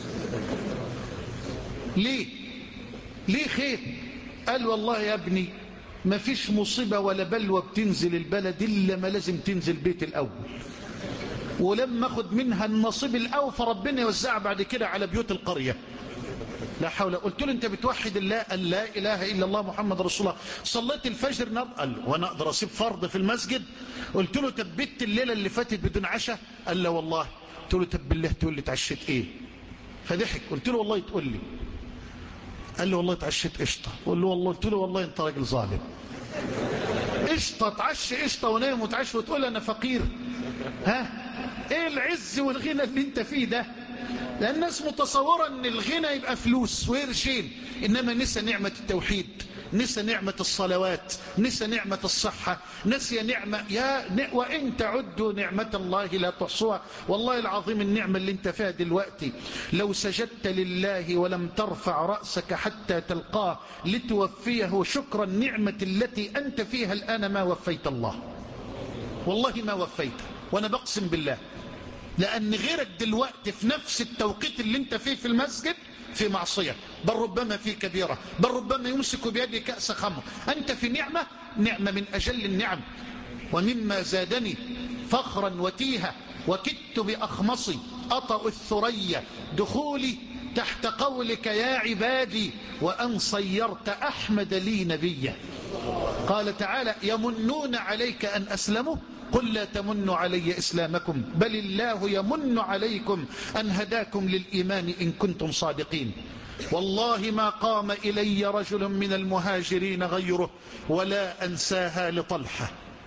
ليه ليه خير؟ قال والله يا ابني ما فيش مصيبة ولا بلوى بتنزل البلد إلا ما لازم تنزل بيت الأول، ولما أخذ منها النصيب الأول فربنا يوزعها بعد كده على بيوت القرية. لا حول. قلت له انت بتوحد الله؟ قال لا اله الا الله محمد رسول الله. صليت الفجر نار؟ قال وانا اقدر اسيب فرض في المسجد؟ قلت له تبت الليله اللي فاتت بدون عشاء؟ قال لا والله. قلت له طب بالله تقول لي اتعشيت ايه؟ فضحك. قلت له والله تقول لي. قال له والله اتعشيت قشطه. قلت له والله قلت له والله انت راجل ظالم. قشطه اتعشى قشطه ونام وتعشى وتقول انا فقير؟ ها ايه العز والغنى اللي انت فيه ده؟ لأن الناس متصورة أن الغنى يبقى فلوس ويرشين، إنما نسى نعمة التوحيد، نسى نعمة الصلوات، نسى نعمة الصحة، نسي نعمة يا ن... وإن تعدوا نعمة الله لا تحصوها. والله العظيم النعمة اللي انت فيها دلوقتي لو سجدت لله ولم ترفع رأسك حتى تلقاه لتوفيه شكر النعمة التي أنت فيها الآن ما وفيت الله، والله ما وفيته، وأنا بقسم بالله. لأن غيرك دلوقتي في نفس التوقيت اللي انت فيه في المسجد في معصية، بل ربما في كبيرة، بل ربما يمسك بيده كأس خمر. أنت في نعمة، نعمة من أجل النعم. ومما زادني فخرا وتيها وكدت بأخمصي أطأ الثريا دخولي تحت قولك يا عبادي وأن صيرت أحمد لي نبيا. قال تعالى يمنون عليك أن أسلموا قل لا تمنوا علي إسلامكم بل الله يمن عليكم أن هداكم للإيمان إن كنتم صادقين. والله ما قام إلي رجل من المهاجرين غيره ولا أنساها لطلحة.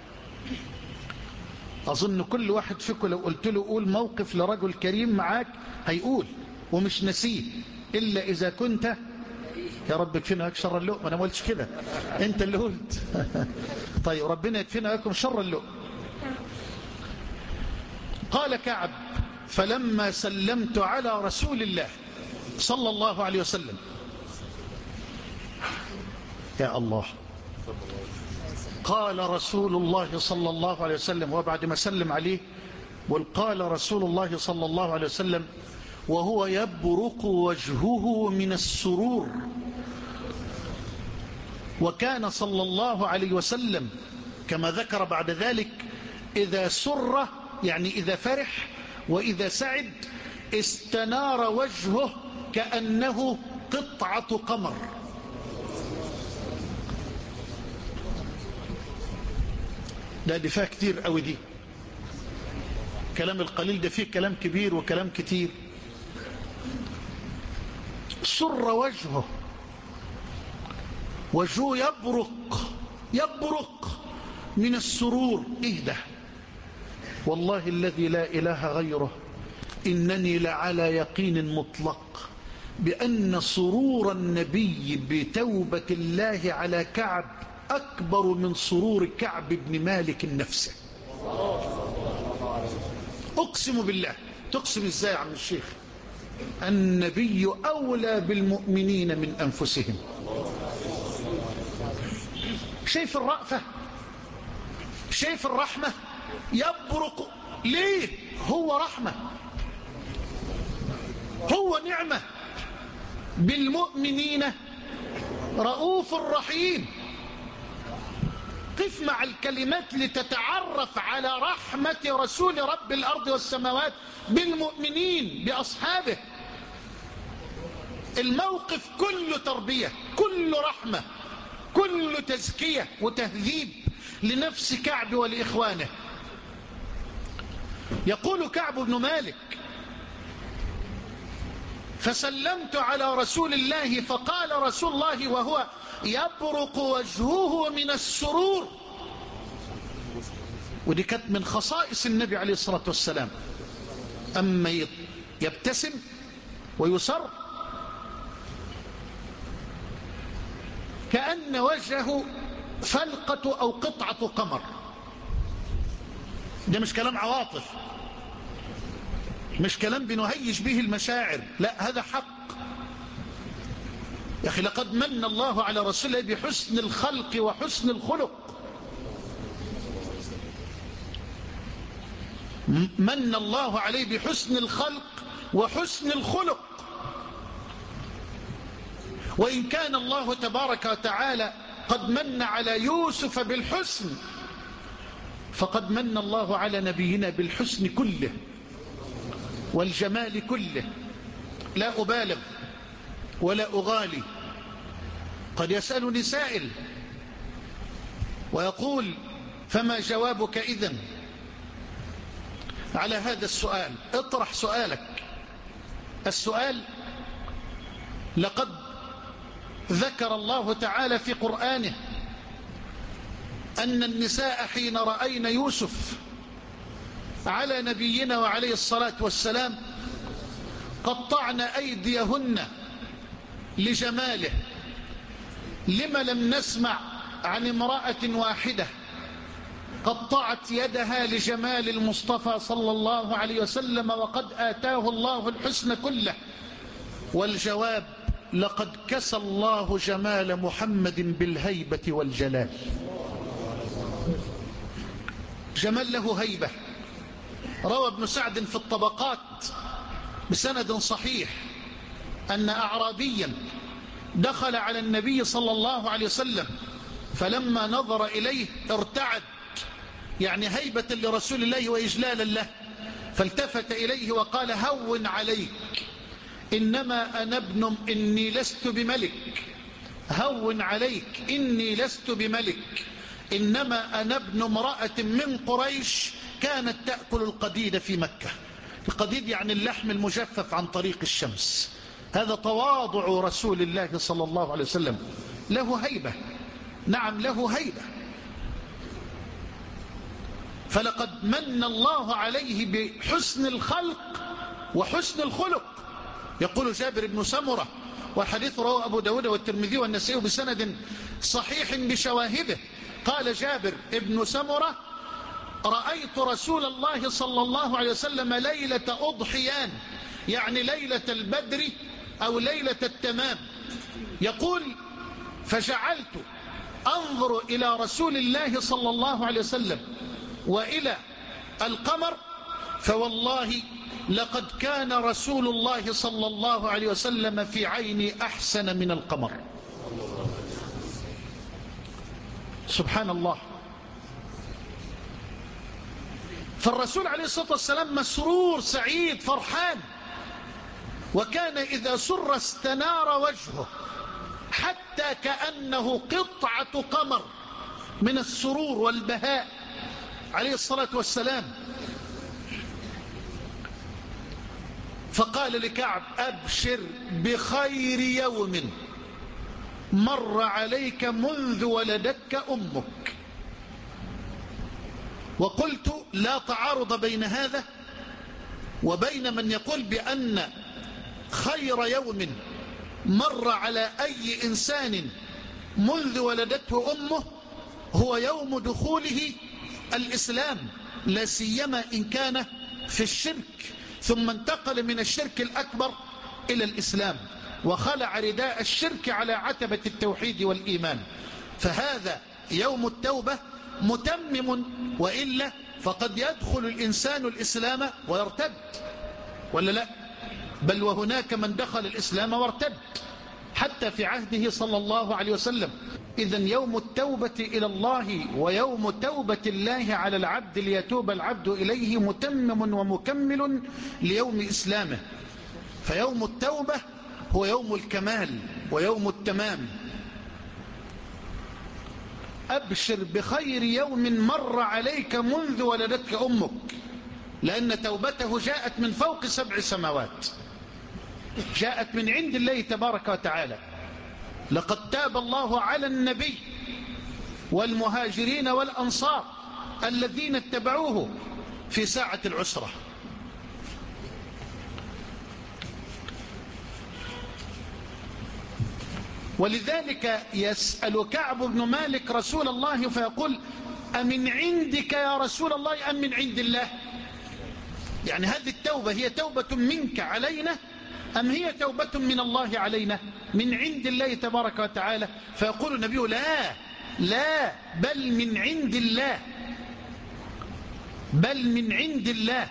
أظن كل واحد فيكم لو قلت له قول موقف لرجل كريم معاك هيقول ومش نسيه، إلا إذا كنت يا رب يكفينا شر اللؤم. أنا ما قلتش كده، أنت اللي قلت. طيب ربنا يكفينا لكم شر اللؤم. قال كعب فلما سلمت على رسول الله صلى الله عليه وسلم، يا الله، قال رسول الله صلى الله عليه وسلم وبعد ما سلم عليه وقال رسول الله صلى الله عليه وسلم وهو يبرق وجهه من السرور. وكان صلى الله عليه وسلم كما ذكر بعد ذلك إذا سر يعني إذا فرح، وإذا سعد استنار وجهه كأنه قطعة قمر. ده دي فيها كتير قوي، دي كلام القليل ده فيه كلام كبير وكلام كتير. سر وجهه، وجهه يبرق يبرق من السرور. إيه ده؟ والله الذي لا إله غيره إنني لعلى يقين مطلق بأن سرور النبي بتوبة الله على كعب أكبر من سرور كعب بن مالك نفسه. أقسم بالله. تقسم إزاي يا عم الشيخ؟ النبي أولى بالمؤمنين من أنفسهم. شايف الرأفة؟ شايف الرحمة؟ يبرق. ليه؟ هو رحمة، هو نعمة بالمؤمنين رؤوف رحيم. قف مع الكلمات لتتعرف على رحمة رسول رب الأرض والسماوات بالمؤمنين بأصحابه. الموقف كله تربية، كله رحمة، كله تزكية وتهذيب لنفس كعب ولإخوانه. يقول كعب بن مالك: فسلمت على رسول الله فقال رسول الله وهو يبرق وجهه من السرور. ودي كانت من خصائص النبي عليه الصلاة والسلام، أما يبتسم ويسر كأن وجهه فلقة أو قطعة قمر. ده مش كلام عواطف، مش كلام بنهيج به المشاعر، لا هذا حق. يا أخي لقد من الله على رسوله بحسن الخلق وحسن الخلق. من الله عليه بحسن الخلق وحسن الخلق. وإن كان الله تبارك وتعالى قد من على يوسف بالحسن، فقد من الله على نبينا بالحسن كله والجمال كله. لا أبالغ ولا أغالي. قد يسألني سائل ويقول: فما جوابك إذن على هذا السؤال؟ اطرح سؤالك. السؤال: لقد ذكر الله تعالى في قرآنه أن النساء حين رأين يوسف على نبينا وعليه الصلاة والسلام قطعن أيديهن لجماله. لما لم نسمع عن امرأة واحدة قطعت يدها لجمال المصطفى صلى الله عليه وسلم وقد آتاه الله الحسن كله؟ والجواب: لقد كسى الله جمال محمد بالهيبة والجلال. جمال له هيبة. روى ابن سعد في الطبقات بسند صحيح أن أعرابيا دخل على النبي صلى الله عليه وسلم فلما نظر إليه ارتعد، يعني هيبة لرسول الله وإجلالا له، فالتفت إليه وقال: هون عليك، إنما أنا ابن إني لست بملك. هون عليك إني لست بملك، إنما أنا ابن امرأة من قريش كانت تأكل القديد في مكة. القديد يعني اللحم المجفف عن طريق الشمس. هذا تواضع رسول الله صلى الله عليه وسلم. له هيبة، نعم له هيبة. فلقد من الله عليه بحسن الخلق وحسن الخلق. يقول جابر بن سمرة، والحديث رواه أبو داود والترمذي والنسائي بسند صحيح بشواهده، قال جابر بن سمرة: رأيت رسول الله صلى الله عليه وسلم ليلة أضحيان، يعني ليلة البدر أو ليلة التمام. يقول: فجعلت أنظر إلى رسول الله صلى الله عليه وسلم وإلى القمر، فوالله لقد كان رسول الله صلى الله عليه وسلم في عيني أحسن من القمر. سبحان الله. فالرسول عليه الصلاة والسلام مسرور سعيد فرحان، وكان إذا سر استنار وجهه حتى كأنه قطعة قمر من السرور والبهاء عليه الصلاة والسلام. فقال لكعب: أبشر بخير يوم مر عليك منذ ولدتك أمك. وقلت: لا تعارض بين هذا وبين من يقول بأن خير يوم مر على أي إنسان منذ ولدته أمه هو يوم دخوله الإسلام، لا سيما إن كان في الشرك ثم انتقل من الشرك الأكبر إلى الإسلام وخلع رداء الشرك على عتبة التوحيد والإيمان. فهذا يوم التوبة متمم، وإلا فقد يدخل الإنسان الإسلام ويرتد، ولا لا؟ بل وهناك من دخل الإسلام وارتد حتى في عهده صلى الله عليه وسلم. إذن يوم التوبة إلى الله ويوم توبة الله على العبد ليتوب العبد إليه متمم ومكمل ليوم إسلامه. فيوم التوبة هو يوم الكمال ويوم التمام. أبشر بخير يوم مر عليك منذ ولدتك أمك، لأن توبته جاءت من فوق سبع سماوات، جاءت من عند الله تبارك وتعالى. لقد تاب الله على النبي والمهاجرين والأنصار الذين اتبعوه في ساعة العسرة. ولذلك يسأل كعب بن مالك رسول الله فيقول: أمن عندك يا رسول الله أم من عند الله؟ يعني هذه التوبة هي توبة منك علينا أم هي توبة من الله علينا؟ من عند الله تبارك وتعالى. فيقول النبي: لا لا بل من عند الله، بل من عند الله.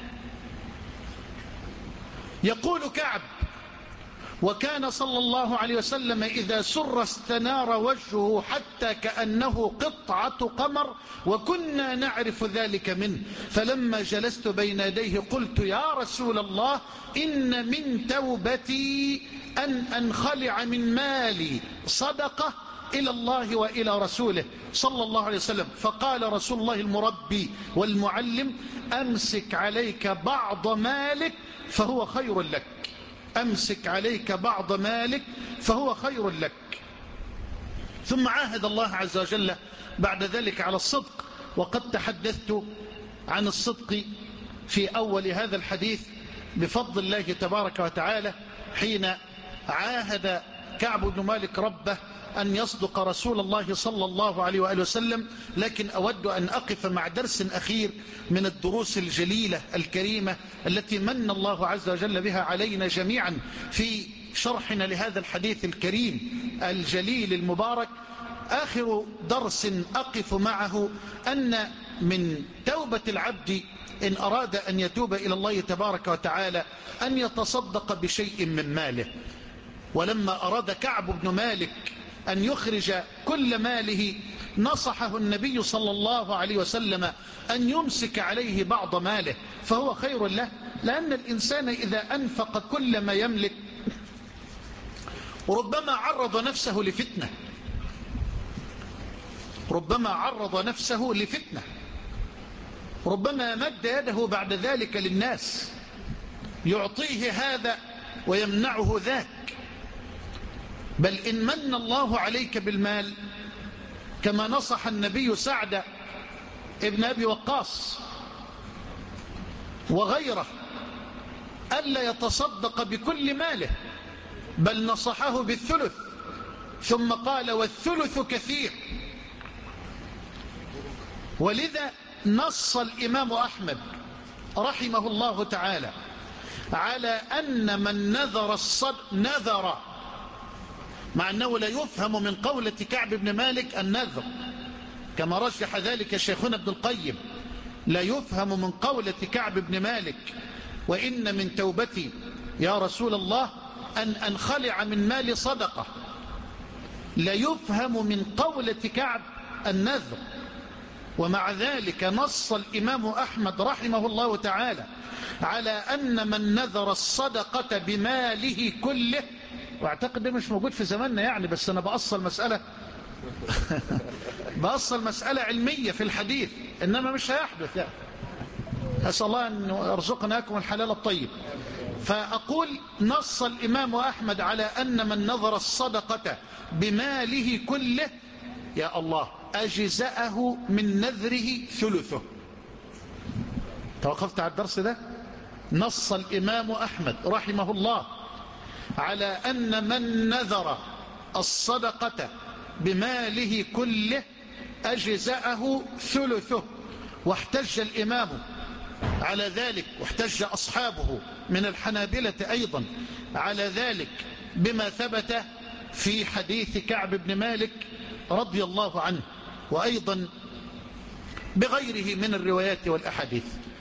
يقول كعب: وكان صلى الله عليه وسلم إذا سر استنار وجهه حتى كأنه قطعة قمر، وكنا نعرف ذلك منه. فلما جلست بين يديه قلت: يا رسول الله، إن من توبتي أن أنخلع من مالي صدقة إلى الله وإلى رسوله صلى الله عليه وسلم. فقال رسول الله المربي والمعلم: أمسك عليك بعض مالك فهو خير لك، أمسك عليك بعض مالك فهو خير لك. ثم عاهد الله عز وجل بعد ذلك على الصدق، وقد تحدثت عن الصدق في أول هذا الحديث بفضل الله تبارك وتعالى، حين عاهد كعب بن مالك ربه أن يصدق رسول الله صلى الله عليه وآله وسلم. لكن أود أن أقف مع درس أخير من الدروس الجليلة الكريمة التي من الله عز وجل بها علينا جميعا في شرحنا لهذا الحديث الكريم الجليل المبارك. آخر درس أقف معه أن من توبة العبد إن أراد أن يتوب إلى الله تبارك وتعالى أن يتصدق بشيء من ماله. ولما أراد كعب بن مالك أن يخرج كل ماله نصحه النبي صلى الله عليه وسلم أن يمسك عليه بعض ماله فهو خير له، لأن الإنسان إذا أنفق كل ما يملك ربما عرض نفسه لفتنة، ربما عرض نفسه لفتنة، ربما مد يده بعد ذلك للناس يعطيه هذا ويمنعه ذاك. بل إن من الله عليك بالمال كما نصح النبي سعد ابن أبي وقاص وغيره ألا يتصدق بكل ماله، بل نصحه بالثلث، ثم قال: والثلث كثير. ولذا نص الإمام أحمد رحمه الله تعالى على أن من نذر الصدق نذر، مع أنه لا يفهم من قولة كعب بن مالك النذر كما رجح ذلك شيخنا ابن القيم، لا يفهم من قولة كعب بن مالك وإن من توبتي يا رسول الله أن أنخلع من مالي صدقة، لا يفهم من قولة كعب النذر، ومع ذلك نص الإمام أحمد رحمه الله تعالى على أن من نذر الصدقة بماله كله، واعتقد ده مش موجود في زماننا يعني، بس أنا بأصل مسألة بأصل مسألة علمية في الحديث، إنما مش هيحدث يعني. أسأل الله أن يرزقنا لكم الحلال الطيب. فأقول نص الإمام أحمد على أن من نذر الصدقة بماله كله، يا الله، أجزأه من نذره ثلثه. توقفت على الدرس ده. نص الإمام أحمد رحمه الله على أن من نذر الصدقة بماله كله أجزأه ثلثه، واحتج الإمام على ذلك، واحتج أصحابه من الحنابلة أيضا على ذلك بما ثبت في حديث كعب بن مالك رضي الله عنه، وأيضا بغيره من الروايات والأحاديث.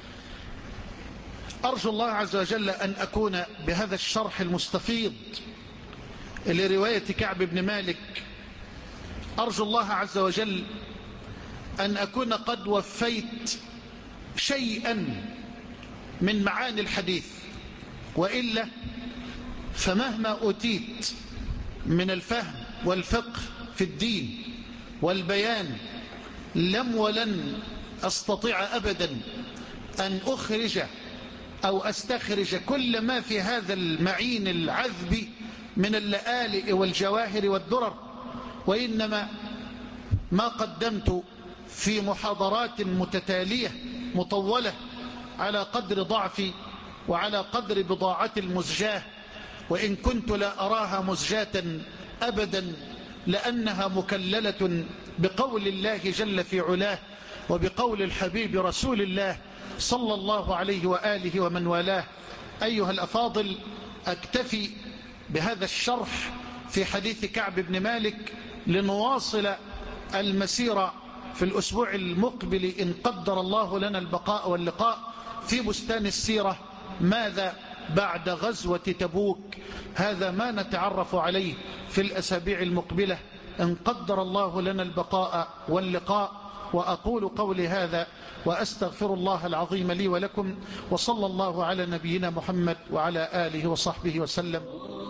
أرجو الله عز وجل أن أكون بهذا الشرح المستفيض لرواية كعب بن مالك، أرجو الله عز وجل أن أكون قد وفيت شيئا من معاني الحديث، وإلا فمهما أوتيت من الفهم والفقه في الدين والبيان لم ولن أستطيع أبدا أن أخرج أو أستخرج كل ما في هذا المعين العذب من اللآلئ والجواهر والدرر، وإنما ما قدمت في محاضرات متتالية مطولة على قدر ضعفي وعلى قدر بضاعة المزجاة، وإن كنت لا أراها مزجاة أبدا، لأنها مكللة بقول الله جل في علاه وبقول الحبيب رسول الله صلى الله عليه وآله ومن والاه. أيها الأفاضل، أكتفي بهذا الشرح في حديث كعب بن مالك لنواصل المسيرة في الأسبوع المقبل إن قدر الله لنا البقاء واللقاء في بستان السيرة. ماذا بعد غزوة تبوك؟ هذا ما نتعرف عليه في الأسابيع المقبلة إن قدر الله لنا البقاء واللقاء. وأقول قولي هذا وأستغفر الله العظيم لي ولكم، وصلى الله على نبينا محمد وعلى آله وصحبه وسلم.